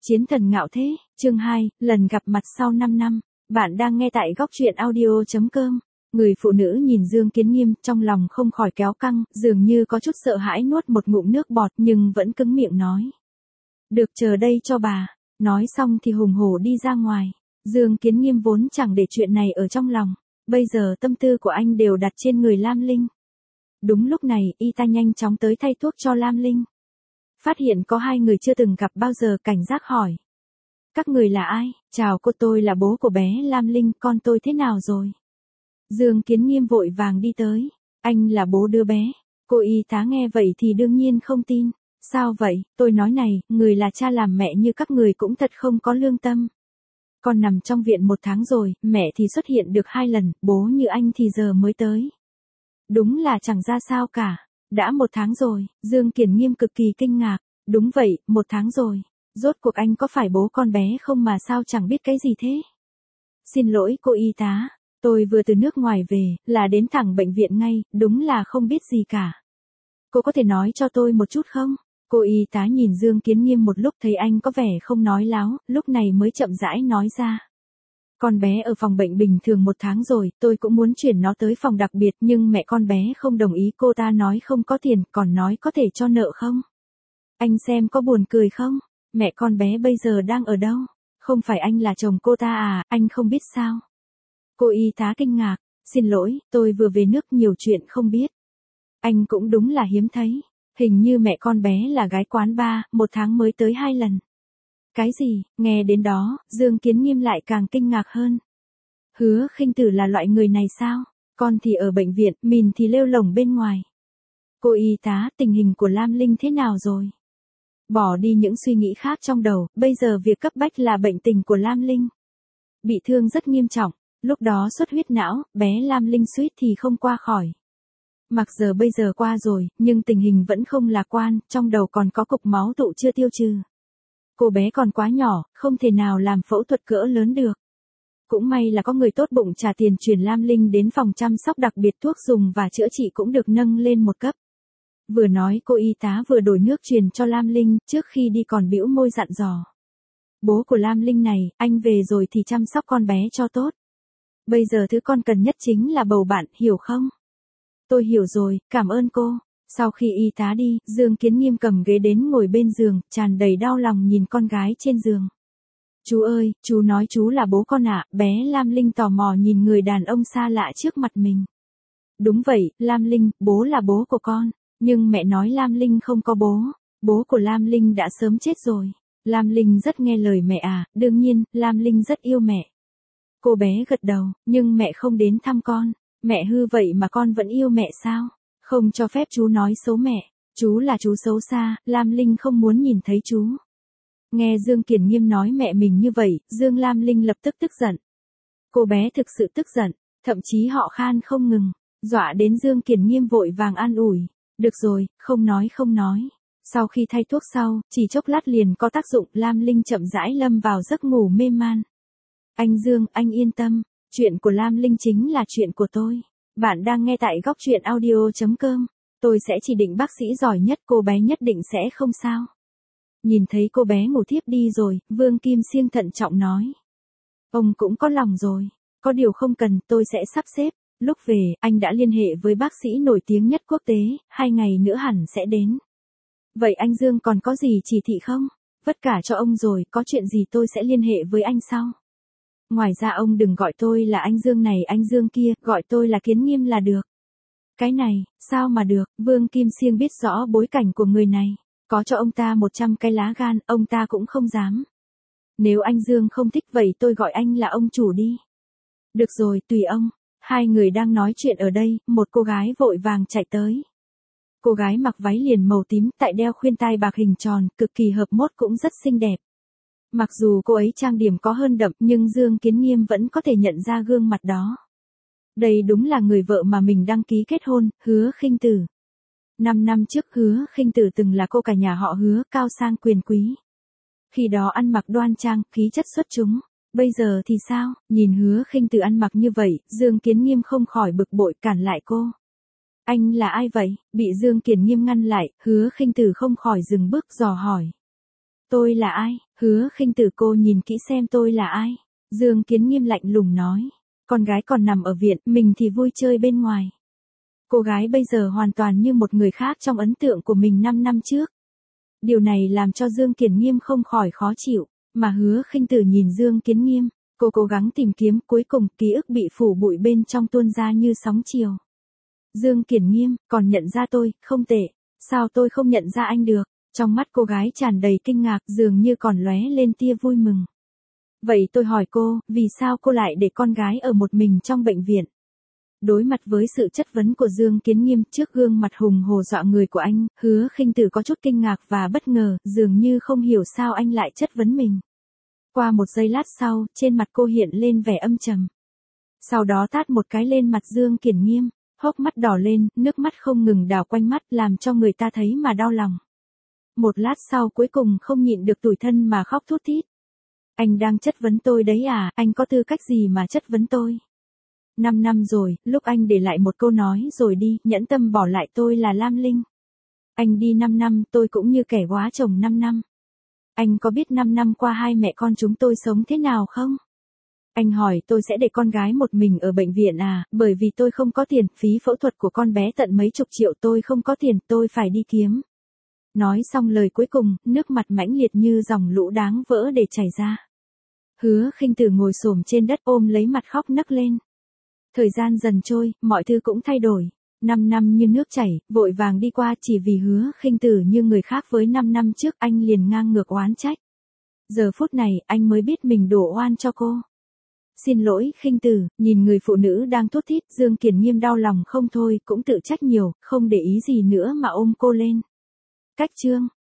Chiến thần ngạo thế, chương 2, lần gặp mặt sau 5 năm. Bạn đang nghe tại góc truyện audio.com. Người phụ nữ nhìn Dương Kiến Nghiêm, trong lòng không khỏi kéo căng, dường như có chút sợ hãi nuốt một ngụm nước bọt nhưng vẫn cứng miệng nói. Được, chờ đây cho bà. Nói xong thì hùng hổ đi ra ngoài. Dương Kiến Nghiêm vốn chẳng để chuyện này ở trong lòng. Bây giờ tâm tư của anh đều đặt trên người Lam Linh. Đúng lúc này, y ta nhanh chóng tới thay thuốc cho Lam Linh. Phát hiện có hai người chưa từng gặp bao giờ, cảnh giác hỏi. Các người là ai? Chào cô, tôi là bố của bé Lam Linh, con tôi thế nào rồi? Dương Kiến Nghiêm vội vàng đi tới. Anh là bố đứa bé. Cô y tá nghe vậy thì đương nhiên không tin. Sao vậy? Tôi nói này, người là cha làm mẹ như các người cũng thật không có lương tâm. Con nằm trong viện 1 tháng rồi, mẹ thì xuất hiện được 2 lần, bố như anh thì giờ mới tới. Đúng là chẳng ra sao cả. Đã 1 tháng rồi, Dương Kiến Nghiêm cực kỳ kinh ngạc. Đúng vậy, 1 tháng rồi. Rốt cuộc anh có phải bố con bé không mà sao chẳng biết cái gì thế? Xin lỗi cô y tá, tôi vừa từ nước ngoài về, là đến thẳng bệnh viện ngay, đúng là không biết gì cả. Cô có thể nói cho tôi một chút không? Cô y tá nhìn Dương Kiến Nghiêm một lúc thấy anh có vẻ không nói láo, lúc này mới chậm rãi nói ra. Con bé ở phòng bệnh bình thường 1 tháng rồi, tôi cũng muốn chuyển nó tới phòng đặc biệt nhưng mẹ con bé không đồng ý, cô ta nói không có tiền, còn nói có thể cho nợ không? Anh xem có buồn cười không? Mẹ con bé bây giờ đang ở đâu? Không phải anh là chồng cô ta à, anh không biết sao? Cô y tá kinh ngạc, xin lỗi, tôi vừa về nước nhiều chuyện không biết. Anh cũng đúng là hiếm thấy, hình như mẹ con bé là gái quán bar, 1 tháng mới tới 2 lần. Cái gì? Nghe đến đó, Dương Kiến Nghiêm lại càng kinh ngạc hơn. Hứa Khinh Tử là loại người này sao? Con thì ở bệnh viện, mình thì lêu lổng bên ngoài. Cô y tá, tình hình của Lam Linh thế nào rồi? Bỏ đi những suy nghĩ khác trong đầu, bây giờ việc cấp bách là bệnh tình của Lam Linh. Bị thương rất nghiêm trọng, lúc đó xuất huyết não, bé Lam Linh suýt thì không qua khỏi. Mặc giờ bây giờ qua rồi, nhưng tình hình vẫn không lạc quan, trong đầu còn có cục máu tụ chưa tiêu trừ. Cô bé còn quá nhỏ, không thể nào làm phẫu thuật cỡ lớn được. Cũng may là có người tốt bụng trả tiền chuyển Lam Linh đến phòng chăm sóc đặc biệt, thuốc dùng và chữa trị cũng được nâng lên 1 cấp. Vừa nói cô y tá vừa đổi nước truyền cho Lam Linh, trước khi đi còn bĩu môi dặn dò. Bố của Lam Linh này, anh về rồi thì chăm sóc con bé cho tốt. Bây giờ thứ con cần nhất chính là bầu bạn, hiểu không? Tôi hiểu rồi, cảm ơn cô. Sau khi y tá đi, Dương Kiến Nghiêm cầm ghế đến ngồi bên giường, tràn đầy đau lòng nhìn con gái trên giường. Chú ơi, chú nói chú là bố con ạ, bé Lam Linh tò mò nhìn người đàn ông xa lạ trước mặt mình. Đúng vậy, Lam Linh, bố là bố của con. Nhưng mẹ nói Lam Linh không có bố. Bố của Lam Linh đã sớm chết rồi. Lam Linh rất nghe lời mẹ à, đương nhiên, Lam Linh rất yêu mẹ. Cô bé gật đầu, nhưng mẹ không đến thăm con. Mẹ hư vậy mà con vẫn yêu mẹ sao? Không cho phép chú nói xấu mẹ. Chú là chú xấu xa, Lam Linh không muốn nhìn thấy chú. Nghe Dương Kiến Nghiêm nói mẹ mình như vậy, Dương Lam Linh lập tức tức giận. Cô bé thực sự tức giận, thậm chí họ khan không ngừng, dọa đến Dương Kiến Nghiêm vội vàng an ủi. Được rồi, không nói. Sau khi thay thuốc sau, chỉ chốc lát liền có tác dụng, Lam Linh chậm rãi lâm vào giấc ngủ mê man. Anh Dương, anh yên tâm, chuyện của Lam Linh chính là chuyện của tôi. Bạn đang nghe tại góc truyện audio.com. Tôi sẽ chỉ định bác sĩ giỏi nhất, cô bé nhất định sẽ không sao. Nhìn thấy cô bé ngủ thiếp đi rồi, Vương Kim Siêng thận trọng nói. Ông cũng có lòng rồi, có điều không cần, tôi sẽ sắp xếp. Lúc về, anh đã liên hệ với bác sĩ nổi tiếng nhất quốc tế, 2 ngày nữa hẳn sẽ đến. Vậy anh Dương còn có gì chỉ thị không? Vất cả cho ông rồi, có chuyện gì tôi sẽ liên hệ với anh sau. Ngoài ra ông đừng gọi tôi là anh Dương này anh Dương kia, gọi tôi là Kiến Nghiêm là được. Cái này, sao mà được, Vương Kim Siêng biết rõ bối cảnh của người này. Có cho ông ta 100 cái lá gan, ông ta cũng không dám. Nếu anh Dương không thích vậy tôi gọi anh là ông chủ đi. Được rồi, tùy ông. Hai người đang nói chuyện ở đây, một cô gái vội vàng chạy tới. Cô gái mặc váy liền màu tím, tại đeo khuyên tai bạc hình tròn, cực kỳ hợp mốt cũng rất xinh đẹp. Mặc dù cô ấy trang điểm có hơn đậm nhưng Dương Kiến Nghiêm vẫn có thể nhận ra gương mặt đó. Đây đúng là người vợ mà mình đăng ký kết hôn, Hứa Khinh Tử. 5 năm trước Hứa Khinh Tử từng là cô cả nhà họ Hứa, cao sang quyền quý. Khi đó ăn mặc đoan trang, khí chất xuất chúng. Bây giờ thì sao? Nhìn Hứa Khinh Tử ăn mặc như vậy, Dương Kiến Nghiêm không khỏi bực bội cản lại cô. Anh là ai vậy? Bị Dương Kiến Nghiêm ngăn lại, Hứa Khinh Tử không khỏi dừng bước dò hỏi. Tôi là ai? Hứa Khinh Tử, cô nhìn kỹ xem tôi là ai. Dương Kiến Nghiêm lạnh lùng nói. Con gái còn nằm ở viện, mình thì vui chơi bên ngoài. Cô gái bây giờ hoàn toàn như một người khác trong ấn tượng của mình 5 năm trước. Điều này làm cho Dương Kiến Nghiêm không khỏi khó chịu, mà Hứa Khinh Tử nhìn Dương Kiến Nghiêm, cô cố gắng tìm kiếm, cuối cùng ký ức bị phủ bụi bên trong tuôn ra như sóng chiều. Dương Kiến Nghiêm, còn nhận ra tôi, không tệ, sao tôi không nhận ra anh được? Trong mắt cô gái tràn đầy kinh ngạc, dường như còn lóe lên tia vui mừng. Vậy tôi hỏi cô, vì sao cô lại để con gái ở một mình trong bệnh viện? Đối mặt với sự chất vấn của Dương Kiến Nghiêm trước gương mặt hùng hổ dọa người của anh, Hứa Khinh Tử có chút kinh ngạc và bất ngờ, dường như không hiểu sao anh lại chất vấn mình. Qua một giây lát sau, trên mặt cô hiện lên vẻ âm trầm. Sau đó tát một cái lên mặt Dương Kiến Nghiêm, hốc mắt đỏ lên, nước mắt không ngừng đảo quanh mắt làm cho người ta thấy mà đau lòng. Một lát sau cuối cùng không nhịn được tủi thân mà khóc thút thít. Anh đang chất vấn tôi đấy à, anh có tư cách gì mà chất vấn tôi? 5 năm rồi, lúc anh để lại một câu nói rồi đi, nhẫn tâm bỏ lại tôi là Lam Linh. Anh đi 5 năm, tôi cũng như kẻ góa chồng 5 năm. Anh có biết 5 năm qua hai mẹ con chúng tôi sống thế nào không? Anh hỏi tôi sẽ để con gái một mình ở bệnh viện à, bởi vì tôi không có tiền, phí phẫu thuật của con bé tận mấy chục triệu, tôi không có tiền, tôi phải đi kiếm. Nói xong lời cuối cùng, nước mặt mãnh liệt như dòng lũ đáng vỡ để chảy ra. Hứa Khinh Tử ngồi xổm trên đất ôm lấy mặt khóc nấc lên. Thời gian dần trôi, mọi thứ cũng thay đổi. 5 năm như nước chảy, vội vàng đi qua, chỉ vì Hứa Khinh Tử như người khác với 5 năm trước anh liền ngang ngược oán trách. Giờ phút này, anh mới biết mình đổ oan cho cô. Xin lỗi Khinh Tử, nhìn người phụ nữ đang thút thít, Dương Kiến Nghiêm đau lòng không thôi, cũng tự trách nhiều, không để ý gì nữa mà ôm cô lên. Cách chương